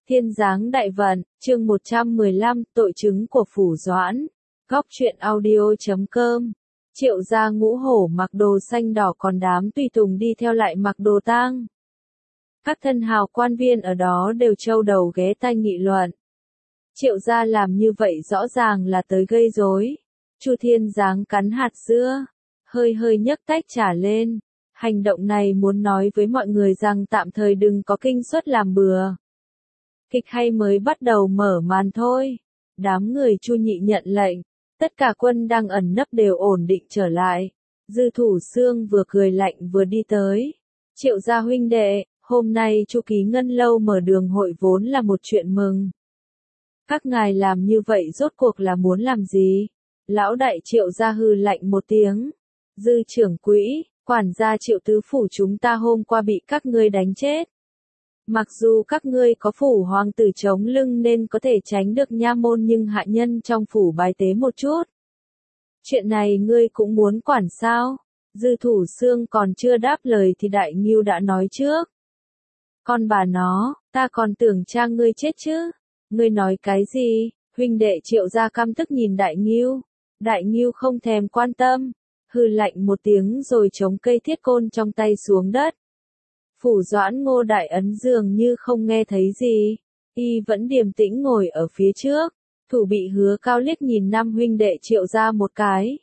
Thiên giáng đại vận, chương 115, tội chứng của Phủ Doãn. Góc truyện audio.com. Triệu gia ngũ hổ mặc đồ xanh đỏ, còn đám tùy tùng đi theo lại mặc đồ tang. Các thân hào quan viên ở đó đều trâu đầu ghé tai nghị luận. Triệu gia làm như vậy rõ ràng là tới gây rối. Chu Thiên Giáng cắn hạt dưa, hơi hơi nhấc tách trà lên. Hành động này muốn nói với mọi người rằng tạm thời đừng có kinh suất làm bừa. Kịch hay mới bắt đầu mở màn thôi. Đám người Chu Nhị nhận lệnh, tất cả quân đang ẩn nấp đều ổn định trở lại. Dư Thủ Xương vừa cười lạnh vừa đi tới. Triệu gia huynh đệ, hôm nay Chu Ký Ngân lâu mở đường hội vốn là một chuyện mừng. Các ngài làm như vậy rốt cuộc là muốn làm gì? Lão đại Triệu gia hừ lạnh một tiếng. Dư trưởng quỹ, quản gia Triệu tứ phủ chúng ta hôm qua bị các ngươi đánh chết. Mặc dù các ngươi có phủ hoàng tử chống lưng nên có thể tránh được nha môn, nhưng hạ nhân trong phủ bài tế một chút. Chuyện này ngươi cũng muốn quản sao? Dư Thủ Xương còn chưa đáp lời thì Đại Ngưu đã nói trước. Con bà nó, ta còn tưởng cha ngươi chết chứ. Ngươi nói cái gì? Huynh đệ Triệu gia căm tức nhìn Đại Ngưu. Đại Ngưu không thèm quan tâm, hừ lạnh một tiếng rồi chống cây thiết côn trong tay xuống đất. Phủ Doãn Ngô Đại Ấn dường như không nghe thấy gì, y vẫn điềm tĩnh ngồi ở phía trước. Thủ bị Hứa Cao liếc nhìn năm huynh đệ Triệu gia một cái.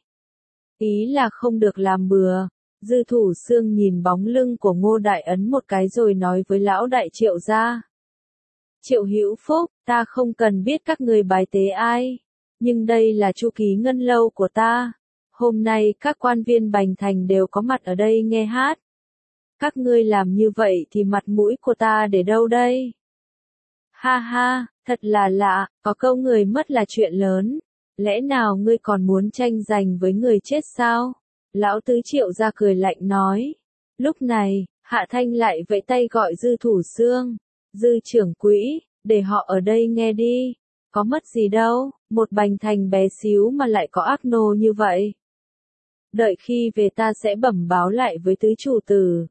Ý là không được làm bừa. Dư Thủ Xương nhìn bóng lưng của Ngô Đại Ấn một cái rồi nói với lão đại Triệu gia. Triệu Hữu Phúc, ta không cần biết các người bài tế ai, nhưng đây là Chu Ký Ngân lâu của ta. Hôm nay các quan viên Bành Thành đều có mặt ở đây nghe hát. Các ngươi làm như vậy thì mặt mũi của ta để đâu đây? Ha ha, thật là lạ, có câu người mất là chuyện lớn. Lẽ nào ngươi còn muốn tranh giành với người chết sao? Lão tứ Triệu gia cười lạnh nói. Lúc này, Hạ Thanh lại vẫy tay gọi Dư Thủ Xương. Dư trưởng quỹ, để họ ở đây nghe đi. Có mất gì đâu, một Bành Thành bé xíu mà lại có ác nô như vậy. Đợi khi về ta sẽ bẩm báo lại với tứ chủ tử.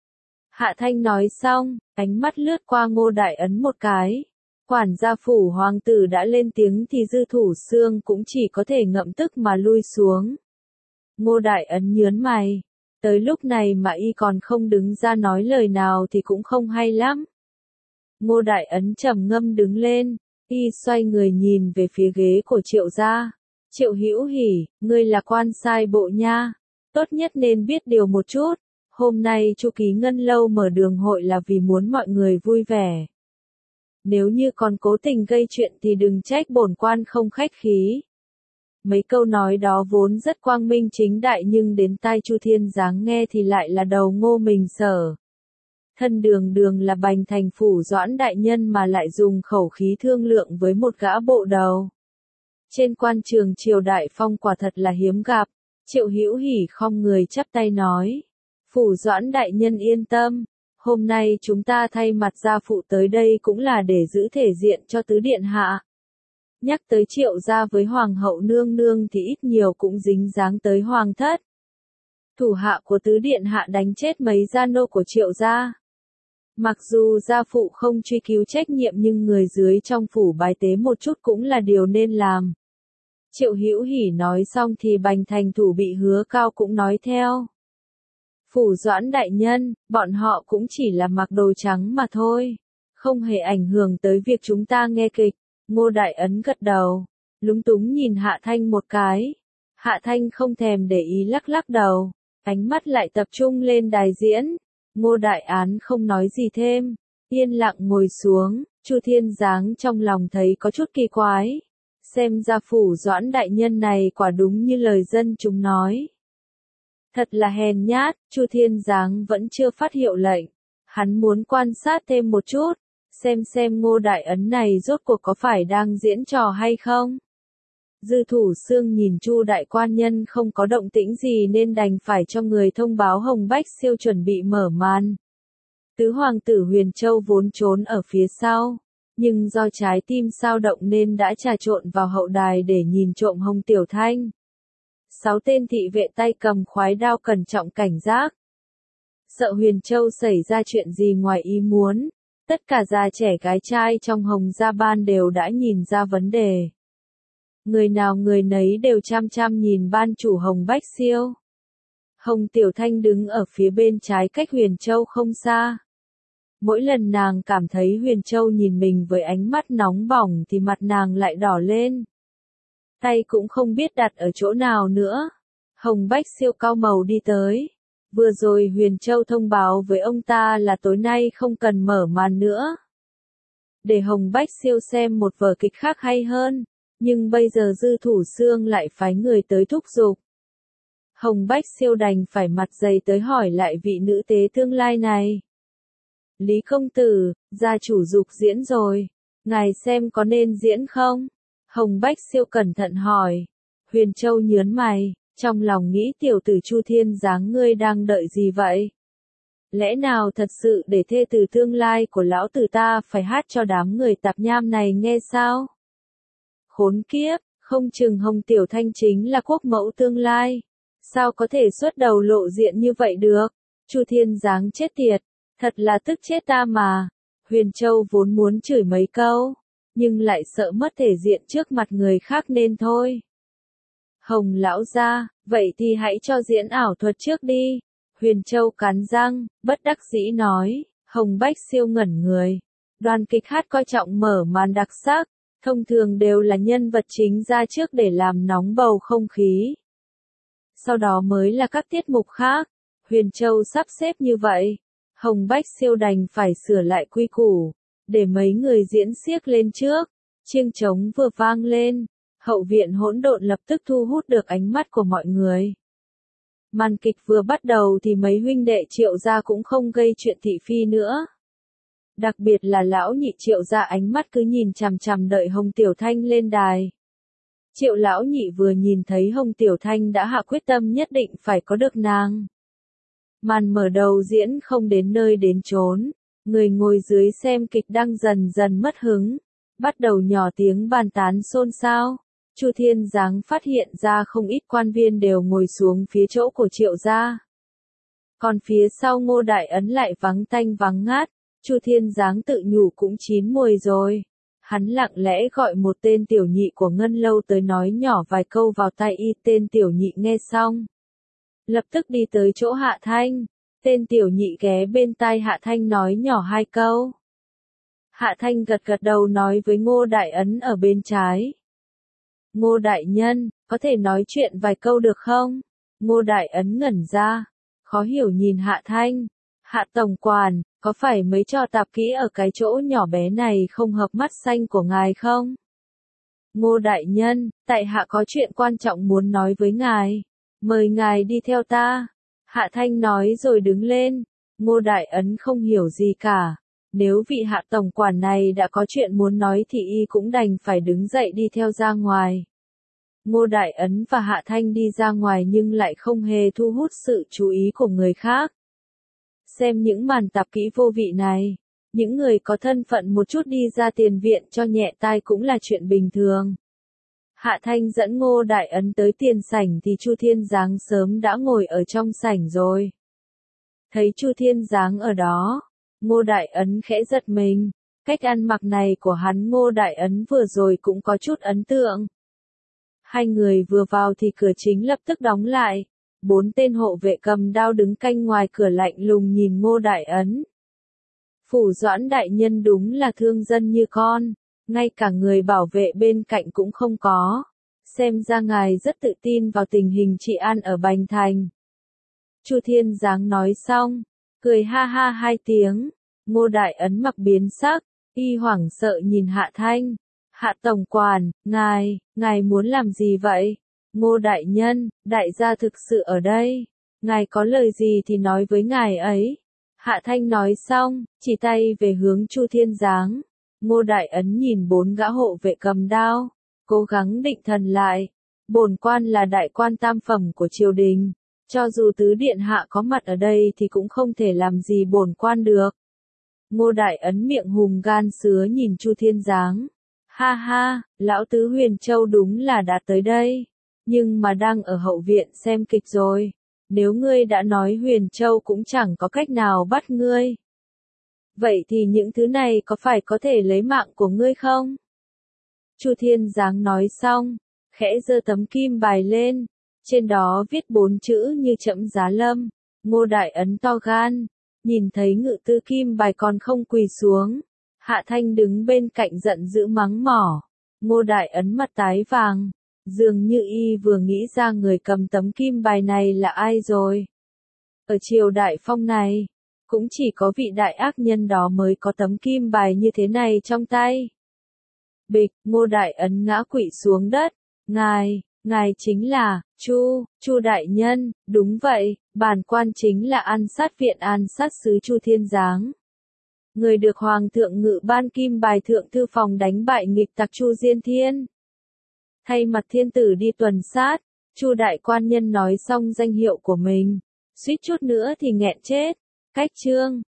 Hạ Thanh nói xong, ánh mắt lướt qua Ngô Đại Ấn một cái. Quản gia phủ hoàng tử đã lên tiếng thì Dư Thủ Xương cũng chỉ có thể ngậm tức mà lui xuống. Ngô Đại Ấn nhớn mày. Tới lúc này mà y còn không đứng ra nói lời nào thì cũng không hay lắm. Ngô Đại Ấn trầm ngâm đứng lên, y xoay người nhìn về phía ghế của Triệu gia. Triệu Hữu Hỉ, ngươi là quan sai bộ nha, tốt nhất nên biết điều một chút. Hôm nay Chu Ký Ngân lâu mở đường hội là vì muốn mọi người vui vẻ. Nếu như còn cố tình gây chuyện thì đừng trách bổn quan không khách khí. Mấy câu nói đó vốn rất quang minh chính đại, nhưng đến tai Chu Thiên Giáng nghe thì lại là đầu ngô mình sở. Thân đường đường là Bành Thành phủ Doãn đại nhân mà lại dùng khẩu khí thương lượng với một gã bộ đầu. Trên quan trường triều đại phong quả thật là hiếm gặp. Triệu Hữu Hỉ khom người chắp tay nói. Phủ Doãn đại nhân yên tâm. Hôm nay chúng ta thay mặt gia phụ tới đây cũng là để giữ thể diện cho tứ điện hạ. Nhắc tới Triệu gia với hoàng hậu nương nương thì ít nhiều cũng dính dáng tới hoàng thất. Thủ hạ của tứ điện hạ đánh chết mấy gia nô của Triệu gia. Mặc dù gia phụ không truy cứu trách nhiệm nhưng người dưới trong phủ bài tế một chút cũng là điều nên làm. Triệu Hữu Hỉ nói xong thì Bành Thành thủ bị Hứa Cao cũng nói theo. Phủ Doãn đại nhân, bọn họ cũng chỉ là mặc đồ trắng mà thôi. Không hề ảnh hưởng tới việc chúng ta nghe kịch. Ngô Đại Ấn gật đầu, lúng túng nhìn Hạ Thanh một cái. Hạ Thanh không thèm để ý lắc lắc đầu, ánh mắt lại tập trung lên đài diễn. Ngô Đại Án không nói gì thêm, yên lặng ngồi xuống. Chu Thiên Giáng trong lòng thấy có chút kỳ quái. Xem ra phủ Doãn đại nhân này quả đúng như lời dân chúng nói. Thật là hèn nhát, Chu Thiên Giáng vẫn chưa phát hiệu lệnh. Hắn muốn quan sát thêm một chút, xem Ngô Đại Ấn này rốt cuộc có phải đang diễn trò hay không. Dư Thủ Xương nhìn Chu đại quan nhân không có động tĩnh gì nên đành phải cho người thông báo Hồng Bách Siêu chuẩn bị mở màn. Tứ hoàng tử Huyền Châu vốn trốn ở phía sau, nhưng do trái tim sao động nên đã trà trộn vào hậu đài để nhìn trộm Hồng Tiểu Thanh. 6 tên thị vệ tay cầm khoái đao cẩn trọng cảnh giác. Sợ Huyền Châu xảy ra chuyện gì ngoài ý muốn, Tất cả già trẻ gái trai trong Hồng Gia Ban đều đã nhìn ra vấn đề. Người nào người nấy đều chăm chăm nhìn ban chủ Hồng Bách Siêu. Hồng Tiểu Thanh đứng ở phía bên trái cách Huyền Châu không xa. Mỗi lần nàng cảm thấy Huyền Châu nhìn mình với ánh mắt nóng bỏng thì mặt nàng lại đỏ lên. Tay cũng không biết đặt ở chỗ nào nữa. Hồng Bách Siêu cau màu đi tới. Vừa rồi Huyền Châu thông báo với ông ta là tối nay không cần mở màn nữa. Để Hồng Bách Siêu xem một vở kịch khác hay hơn. Nhưng bây giờ Dư Thủ Xương lại phái người tới thúc giục. Hồng Bách Siêu đành phải mặt dày tới hỏi lại vị nữ tế tương lai này. Lý công tử, gia chủ giục diễn rồi. Ngài xem có nên diễn không? Hồng Bách Siêu cẩn thận hỏi. Huyền Châu nhớn mày, trong lòng nghĩ tiểu tử Chu Thiên Giáng ngươi đang đợi gì vậy? Lẽ nào thật sự để thê tử tương lai của lão tử ta phải hát cho đám người tạp nham này nghe sao? Khốn kiếp, không chừng Hồng Tiểu Thanh chính là quốc mẫu tương lai. Sao có thể xuất đầu lộ diện như vậy được? Chu Thiên Giáng chết tiệt, thật là tức chết ta mà. Huyền Châu vốn muốn chửi mấy câu, nhưng lại sợ mất thể diện trước mặt người khác nên thôi. Hồng lão gia, vậy thì hãy cho diễn ảo thuật trước đi. Huyền Châu cắn răng, bất đắc dĩ nói. Hồng Bách Siêu ngẩn người. Đoàn kịch hát coi trọng mở màn đặc sắc, thông thường đều là nhân vật chính ra trước để làm nóng bầu không khí. Sau đó mới là các tiết mục khác. Huyền Châu sắp xếp như vậy. Hồng Bách Siêu đành phải sửa lại quy củ, để mấy người diễn xiếc lên trước. Chiêng trống vừa vang lên, hậu viện hỗn độn lập tức thu hút được ánh mắt của mọi người. Màn kịch vừa bắt đầu thì mấy huynh đệ Triệu gia cũng không gây chuyện thị phi nữa. Đặc biệt là lão nhị Triệu gia ánh mắt cứ nhìn chằm chằm đợi Hồng Tiểu Thanh lên đài. Triệu lão nhị vừa nhìn thấy Hồng Tiểu Thanh đã hạ quyết tâm nhất định phải có được nàng. Màn mở đầu diễn không đến nơi đến chốn, người ngồi dưới xem kịch đang dần dần mất hứng, bắt đầu nhỏ tiếng bàn tán xôn xao. Chu Thiên Giáng phát hiện ra không ít quan viên đều ngồi xuống phía chỗ của Triệu gia. Còn phía sau Ngô Đại Ấn lại vắng tanh vắng ngát, Chu Thiên Giáng tự nhủ cũng chín muồi rồi. Hắn lặng lẽ gọi một tên tiểu nhị của Ngân Lâu tới nói nhỏ vài câu vào tai y. Tên tiểu nhị nghe xong, lập tức đi tới chỗ Hạ Thanh. Tên tiểu nhị ghé bên tai Hạ Thanh nói nhỏ hai câu. Hạ Thanh gật gật đầu nói với Ngô Đại Ấn ở bên trái. Ngô Đại Nhân, có thể nói chuyện vài câu được không? Ngô Đại Ấn ngẩn ra, khó hiểu nhìn Hạ Thanh. Hạ tổng quản, có phải mấy trò tạp kỹ ở cái chỗ nhỏ bé này không hợp mắt xanh của ngài không? Ngô Đại Nhân, tại hạ có chuyện quan trọng muốn nói với ngài. Mời ngài đi theo ta. Hạ Thanh nói rồi đứng lên. Ngô Đại Ấn không hiểu gì cả. Nếu vị Hạ tổng quản này đã có chuyện muốn nói thì y cũng đành phải đứng dậy đi theo ra ngoài. Ngô Đại Ấn và Hạ Thanh đi ra ngoài nhưng lại không hề thu hút sự chú ý của người khác. Xem những màn tạp kỹ vô vị này, những người có thân phận một chút đi ra tiền viện cho nhẹ tai cũng là chuyện bình thường. Hạ Thanh dẫn Ngô Đại Ấn tới tiền sảnh thì Chu Thiên Giáng sớm đã ngồi ở trong sảnh rồi. Thấy Chu Thiên Giáng ở đó, Ngô Đại Ấn khẽ giật mình. Cách ăn mặc này của hắn Ngô Đại Ấn vừa rồi cũng có chút ấn tượng. Hai người vừa vào thì cửa chính lập tức đóng lại. 4 tên hộ vệ cầm đao đứng canh ngoài cửa lạnh lùng nhìn Ngô Đại Ấn. Phủ Doãn đại nhân đúng là thương dân như con, ngay cả người bảo vệ bên cạnh cũng không có. Xem ra ngài rất tự tin vào tình hình trị an ở Bành Thành. Chu Thiên Giáng nói xong, cười ha ha hai tiếng. Ngô Đại Ấn mặt biến sắc, y hoảng sợ nhìn Hạ Thanh. Hạ tổng quản, ngài muốn làm gì vậy? Ngô Đại Nhân, đại gia thực sự ở đây. Ngài có lời gì thì nói với ngài ấy. Hạ Thanh nói xong, chỉ tay về hướng Chu Thiên Giáng. Ngô Đại Ấn nhìn 4 gã hộ vệ cầm đao, cố gắng định thần lại. Bổn quan là đại quan tam phẩm của triều đình. Cho dù tứ điện hạ có mặt ở đây thì cũng không thể làm gì bổn quan được. Ngô Đại Ấn miệng hùm gan sứa nhìn Chu Thiên Giáng. Ha ha, lão tứ Huyền Châu đúng là đã tới đây. Nhưng mà đang ở hậu viện xem kịch rồi. Nếu ngươi đã nói Huyền Châu cũng chẳng có cách nào bắt ngươi. Vậy thì những thứ này có phải có thể lấy mạng của ngươi không? Chu Thiên Giáng nói xong, khẽ giơ tấm kim bài lên, trên đó viết 4 chữ như trẫm giá lâm. Ngô Đại Ấn to gan, nhìn thấy ngự tư kim bài còn không quỳ xuống. Hạ Thanh đứng bên cạnh giận dữ mắng mỏ. Ngô Đại Ấn mặt tái vàng, dường như y vừa nghĩ ra người cầm tấm kim bài này là ai rồi. Ở triều Đại Phong này, cũng chỉ có vị đại ác nhân đó mới có tấm kim bài như thế này trong tay. Bịch, Ngô Đại Ấn ngã quỵ xuống đất. Ngài chính là, Chu Đại Nhân, đúng vậy, bản quan chính là An Sát Viện An Sát Sứ Chu Thiên Giáng. Người được Hoàng thượng ngự ban kim bài thượng thư phòng đánh bại nghịch tặc Chu Diên Thiên. Thay mặt thiên tử đi tuần sát, Chu Đại Quan Nhân nói xong danh hiệu của mình, suýt chút nữa thì nghẹn chết. Cách chương